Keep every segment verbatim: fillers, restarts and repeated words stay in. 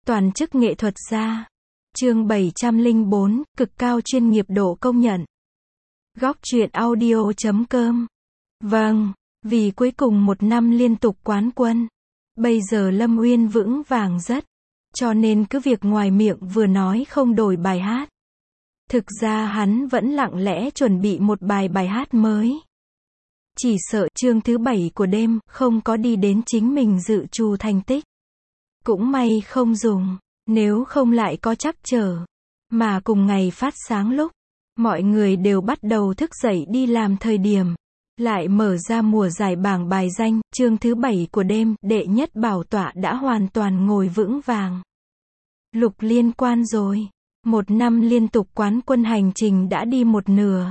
Toàn chức nghệ thuật gia. Chương bảy trăm lẻ bốn, cực cao chuyên nghiệp độ công nhận. Góc truyện audio chấm com. Vâng, vì cuối cùng một năm liên tục quán quân. Bây giờ Lâm Uyên vững vàng rất. Cho nên cứ việc ngoài miệng vừa nói không đổi bài hát. Thực ra hắn vẫn lặng lẽ chuẩn bị một bài bài hát mới. Chỉ sợ chương thứ bảy của đêm không có đi đến chính mình dự trù thành tích. Cũng may không dùng, nếu không lại có trắc trở. Mà cùng ngày phát sáng lúc, mọi người đều bắt đầu thức dậy đi làm thời điểm. Lại mở ra mùa giải bảng bài danh, chương thứ bảy của đêm, đệ nhất bảo tọa đã hoàn toàn ngồi vững vàng. Lục liên quan rồi. Một năm liên tục quán quân hành trình đã đi một nửa.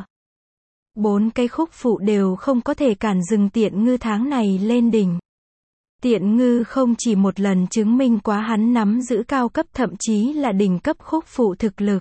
Bốn cái khúc phụ đều không có thể cản dừng Tiện Ngư tháng này lên đỉnh. Tiện Ngư không chỉ một lần chứng minh quá hắn nắm giữ cao cấp thậm chí là đỉnh cấp khúc phụ thực lực.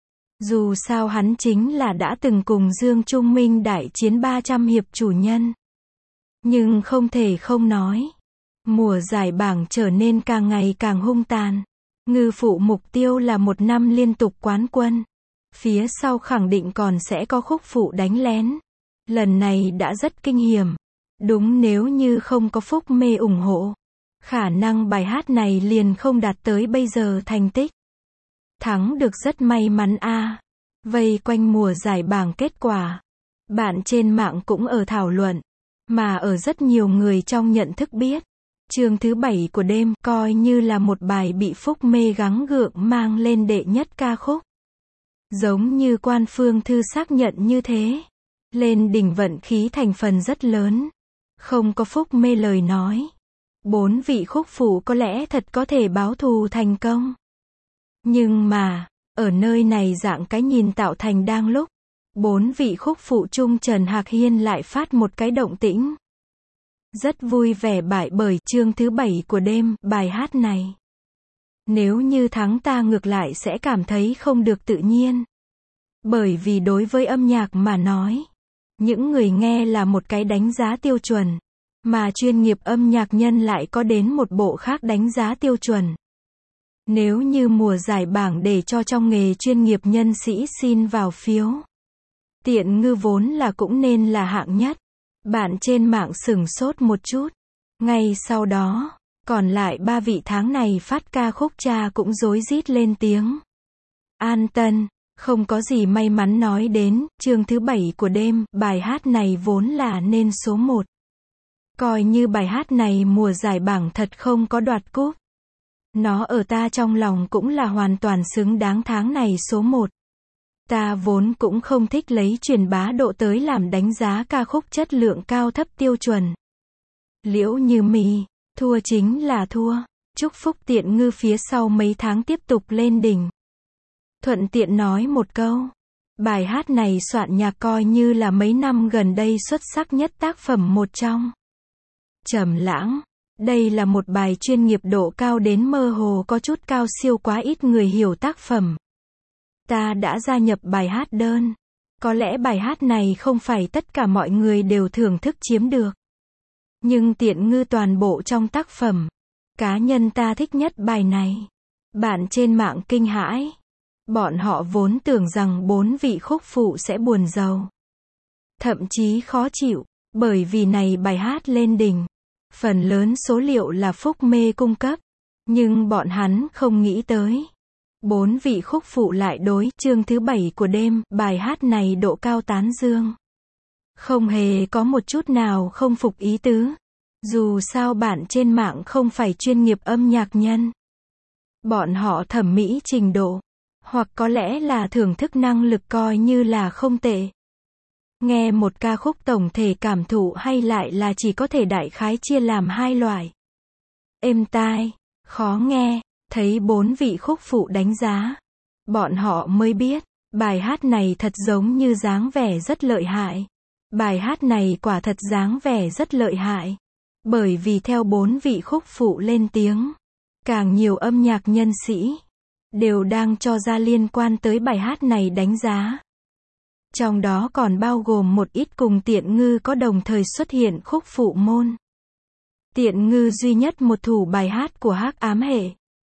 Dù sao hắn chính là đã từng cùng Dương Trung Minh đại chiến ba trăm hiệp chủ nhân. Nhưng không thể không nói. Mùa giải bảng trở nên càng ngày càng hung tàn. Ngư phụ mục tiêu là một năm liên tục quán quân. Phía sau khẳng định còn sẽ có khúc phụ đánh lén. Lần này đã rất kinh hiểm. Đúng, nếu như không có Phúc Mê ủng hộ, khả năng bài hát này liền không đạt tới bây giờ thành tích. Thắng được rất may mắn a. À. Vây quanh mùa giải bảng kết quả, bạn trên mạng cũng ở thảo luận, mà ở rất nhiều người trong nhận thức biết, chương thứ bảy của đêm coi như là một bài bị Phúc Mê gắng gượng mang lên đệ nhất ca khúc. Giống như Quan Phương Thư xác nhận như thế, lên đỉnh vận khí thành phần rất lớn. Không có Phúc Mê lời nói, bốn vị khúc phụ có lẽ thật có thể báo thù thành công. Nhưng mà, ở nơi này dạng cái nhìn tạo thành đang lúc, bốn vị khúc phụ chung Trần Hạc Hiên lại phát một cái động tĩnh. Rất vui vẻ bại bởi chương thứ bảy của đêm, bài hát này. Nếu như thắng ta ngược lại sẽ cảm thấy không được tự nhiên. Bởi vì đối với âm nhạc mà nói, những người nghe là một cái đánh giá tiêu chuẩn, mà chuyên nghiệp âm nhạc nhân lại có đến một bộ khác đánh giá tiêu chuẩn. Nếu như mùa giải bảng để cho trong nghề chuyên nghiệp nhân sĩ xin vào phiếu, Tiện Ngư vốn là cũng nên là hạng nhất. Bạn trên mạng sửng sốt một chút. Ngay sau đó, còn lại ba vị tháng này phát ca khúc cha cũng rối rít lên tiếng. An Tân, không có gì may mắn nói đến, chương thứ bảy của đêm, bài hát này vốn là nên số một. Coi như bài hát này mùa giải bảng thật không có đoạt cúp. Nó ở ta trong lòng cũng là hoàn toàn xứng đáng tháng này số một. Ta vốn cũng không thích lấy truyền bá độ tới làm đánh giá ca khúc chất lượng cao thấp tiêu chuẩn. Liễu Như Mì, thua chính là thua. Chúc phúc Tiện Ngư phía sau mấy tháng tiếp tục lên đỉnh. Thuận tiện nói một câu, bài hát này soạn nhạc coi như là mấy năm gần đây xuất sắc nhất tác phẩm một trong. Trầm Lãng, đây là một bài chuyên nghiệp độ cao đến mơ hồ có chút cao siêu quá ít người hiểu tác phẩm. Ta đã gia nhập bài hát đơn. Có lẽ bài hát này không phải tất cả mọi người đều thưởng thức chiếm được. Nhưng Tiện Ngư toàn bộ trong tác phẩm, cá nhân ta thích nhất bài này. Bạn trên mạng kinh hãi. Bọn họ vốn tưởng rằng bốn vị khúc phụ sẽ buồn rầu. Thậm chí khó chịu, bởi vì này bài hát lên đỉnh. Phần lớn số liệu là Phúc Mê cung cấp. Nhưng bọn hắn không nghĩ tới. Bốn vị khúc phụ lại đối chương thứ bảy của đêm, bài hát này độ cao tán dương. Không hề có một chút nào không phục ý tứ. Dù sao bạn trên mạng không phải chuyên nghiệp âm nhạc nhân. Bọn họ thẩm mỹ trình độ, hoặc có lẽ là thưởng thức năng lực coi như là không tệ. Nghe một ca khúc tổng thể cảm thụ hay lại là chỉ có thể đại khái chia làm hai loại. Êm tai, khó nghe, thấy bốn vị khúc phụ đánh giá. Bọn họ mới biết, bài hát này thật giống như dáng vẻ rất lợi hại. Bài hát này quả thật dáng vẻ rất lợi hại. Bởi vì theo bốn vị khúc phụ lên tiếng, càng nhiều âm nhạc nhân sĩ đều đang cho ra liên quan tới bài hát này đánh giá. Trong đó còn bao gồm một ít cùng Tiện Ngư có đồng thời xuất hiện khúc phụ môn. Tiện Ngư duy nhất một thủ bài hát của Hắc Ám Hệ.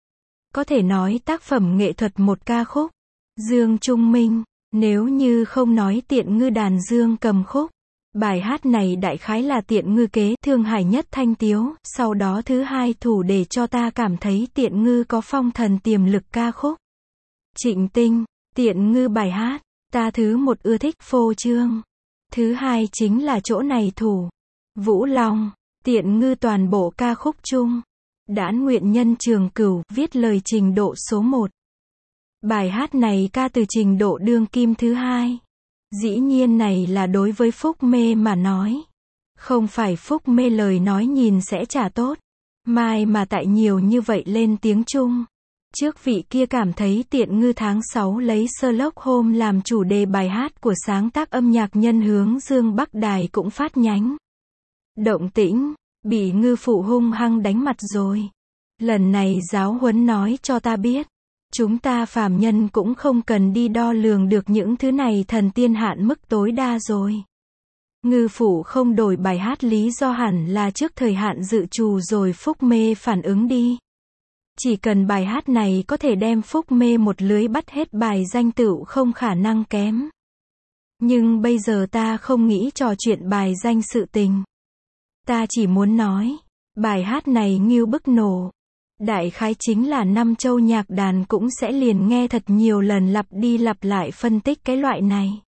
Có thể nói tác phẩm nghệ thuật một ca khúc. Dương Trung Minh, nếu như không nói Tiện Ngư đàn dương cầm khúc. Bài hát này đại khái là Tiện Ngư kế Thương Hải Nhất Thanh Tiếu, sau đó thứ hai thủ để cho ta cảm thấy Tiện Ngư có phong thần tiềm lực ca khúc. Trịnh Tinh, Tiện Ngư bài hát, ta thứ một ưa thích phô trương. Thứ hai chính là chỗ này thủ. Vũ Long, Tiện Ngư toàn bộ ca khúc chung. Đãn Nguyện Nhân Trường Cửu, viết lời trình độ số một. Bài hát này ca từ trình độ đương kim thứ hai. Dĩ nhiên này là đối với Phúc Mê mà nói. Không phải Phúc Mê lời nói nhìn sẽ trả tốt. Mai mà tại nhiều như vậy lên tiếng chung. Trước vị kia cảm thấy Tiện Ngư tháng sáu lấy Sherlock Holmes làm chủ đề bài hát của sáng tác âm nhạc nhân hướng Dương Bắc Đài cũng phát nhánh. Động tĩnh, bị ngư phụ hung hăng đánh mặt rồi. Lần này giáo huấn nói cho ta biết. Chúng ta phàm nhân cũng không cần đi đo lường được những thứ này thần tiên hạn mức tối đa rồi. Ngư phụ không đổi bài hát lý do hẳn là trước thời hạn dự trù rồi Phúc Mê phản ứng đi. Chỉ cần bài hát này có thể đem Phúc Mê một lưới bắt hết bài danh tựu không khả năng kém. Nhưng bây giờ ta không nghĩ trò chuyện bài danh sự tình. Ta chỉ muốn nói, bài hát này ngưu bức nổ. Đại khái chính là năm châu nhạc đàn cũng sẽ liền nghe thật nhiều lần lặp đi lặp lại phân tích cái loại này.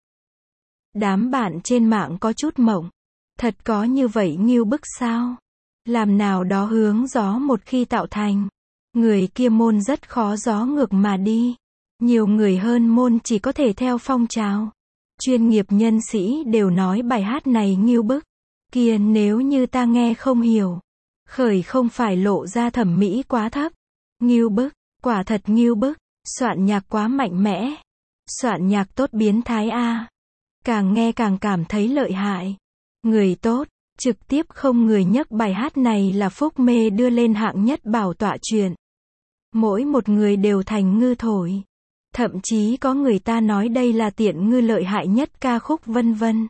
Đám bạn trên mạng có chút mộng. Thật có như vậy ngưu bức sao? Làm nào đó hướng gió một khi tạo thành. Người kia môn rất khó gió ngược mà đi. Nhiều người hơn môn chỉ có thể theo phong trào. Chuyên nghiệp nhân sĩ đều nói bài hát này ngưu bức. Kia nếu như ta nghe không hiểu. Khởi không phải lộ ra thẩm mỹ quá thấp. Ngưu bức, quả thật ngưu bức. Soạn nhạc quá mạnh mẽ. Soạn nhạc tốt biến thái a. Càng nghe càng cảm thấy lợi hại. Người tốt, trực tiếp không người nhắc bài hát này là Phúc Mê đưa lên hạng nhất bảo tọa chuyện. Mỗi một người đều thành ngư thổi. Thậm chí có người ta nói đây là Tiện Ngư lợi hại nhất ca khúc vân vân.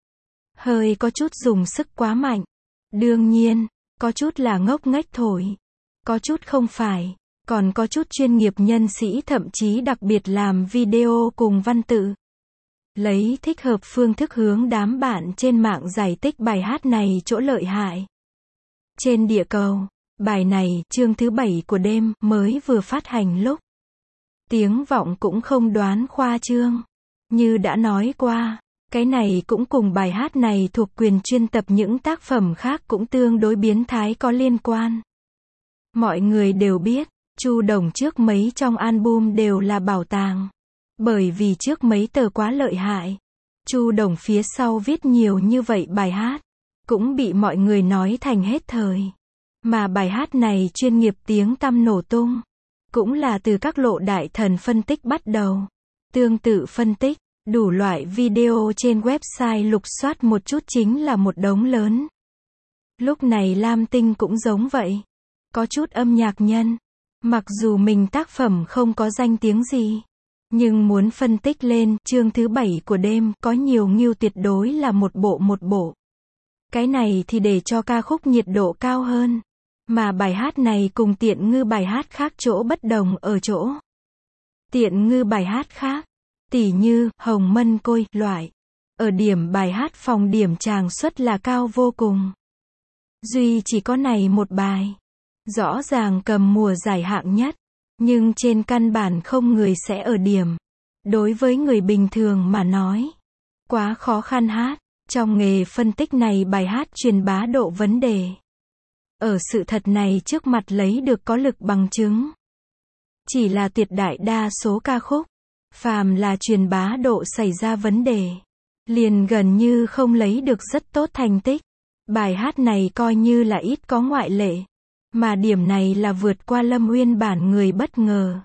Hơi có chút dùng sức quá mạnh. Đương nhiên, có chút là ngốc nghếch thổi. Có chút không phải. Còn có chút chuyên nghiệp nhân sĩ thậm chí đặc biệt làm video cùng văn tự. Lấy thích hợp phương thức hướng đám bạn trên mạng giải thích bài hát này chỗ lợi hại. Trên địa cầu, bài này, chương thứ bảy của đêm, mới vừa phát hành lúc. Tiếng vọng cũng không đoán khoa trương. Như đã nói qua, cái này cũng cùng bài hát này thuộc quyền chuyên tập những tác phẩm khác cũng tương đối biến thái có liên quan. Mọi người đều biết, Chu Đồng trước mấy trong album đều là bảo tàng. Bởi vì trước mấy tờ quá lợi hại. Chu Đồng phía sau viết nhiều như vậy bài hát. Cũng bị mọi người nói thành hết thời. Mà bài hát này chuyên nghiệp tiếng tăm nổ tung. Cũng là từ các lộ đại thần phân tích bắt đầu. Tương tự phân tích, đủ loại video trên website lục soát một chút chính là một đống lớn. Lúc này Lam Tinh cũng giống vậy. Có chút âm nhạc nhân. Mặc dù mình tác phẩm không có danh tiếng gì. Nhưng muốn phân tích lên, chương thứ bảy của đêm, có nhiều ngưu tuyệt đối là một bộ một bộ. Cái này thì để cho ca khúc nhiệt độ cao hơn. Mà bài hát này cùng Tiện Ngư bài hát khác chỗ bất đồng ở chỗ. Tiện Ngư bài hát khác, tỉ như, Hồng Mân Côi, loại. Ở điểm bài hát phòng điểm tràng suất là cao vô cùng. Duy chỉ có này một bài. Rõ ràng cầm mùa giải hạng nhất. Nhưng trên căn bản không người sẽ ở điểm. Đối với người bình thường mà nói. Quá khó khăn hát. Trong nghề phân tích này bài hát truyền bá độ vấn đề. Ở sự thật này trước mặt lấy được có lực bằng chứng. Chỉ là tuyệt đại đa số ca khúc. Phàm là truyền bá độ xảy ra vấn đề. Liền gần như không lấy được rất tốt thành tích. Bài hát này coi như là ít có ngoại lệ. Mà điểm này là vượt qua Lâm Uyên bản người bất ngờ.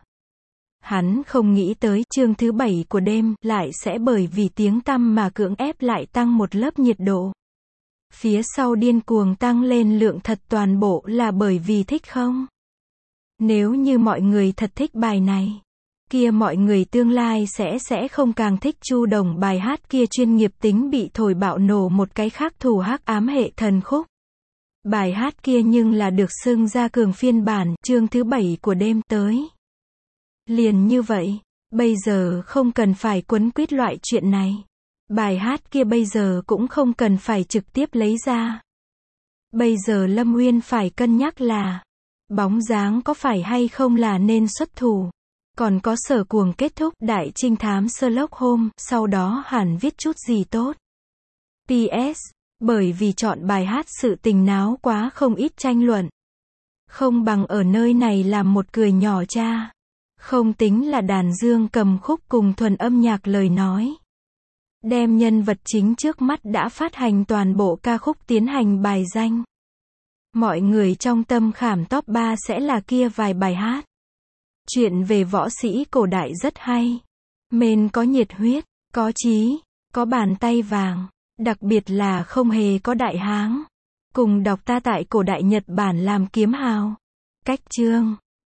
Hắn không nghĩ tới chương thứ bảy của đêm lại sẽ bởi vì tiếng tăm mà cưỡng ép lại tăng một lớp nhiệt độ. Phía sau điên cuồng tăng lên lượng thật toàn bộ là bởi vì thích không? Nếu như mọi người thật thích bài này, kia mọi người tương lai sẽ sẽ không càng thích Chu Đồng bài hát kia chuyên nghiệp tính bị thổi bạo nổ một cái khác thủ hắc ám hệ thần khúc. Bài hát kia nhưng là được xưng ra cường phiên bản, chương thứ bảy của đêm tới. Liền như vậy, bây giờ không cần phải quấn quýt loại chuyện này. Bài hát kia bây giờ cũng không cần phải trực tiếp lấy ra. Bây giờ Lâm Uyên phải cân nhắc là, bóng dáng có phải hay không là nên xuất thủ. Còn có Sở Cuồng kết thúc đại trinh thám Sherlock Holmes, sau đó hẳn viết chút gì tốt. pê ét, bởi vì chọn bài hát sự tình náo quá không ít tranh luận. Không bằng ở nơi này làm một cười nhỏ cha. Không tính là đàn dương cầm khúc cùng thuần âm nhạc lời nói. Đem nhân vật chính trước mắt đã phát hành toàn bộ ca khúc tiến hành bài danh. Mọi người trong tâm khảm top ba sẽ là kia vài bài hát. Chuyện về võ sĩ cổ đại rất hay. Mên có nhiệt huyết, có chí, có bàn tay vàng. Đặc biệt là không hề có đại háng. Cùng đọc ta tại cổ đại Nhật Bản làm kiếm hào. Cách chương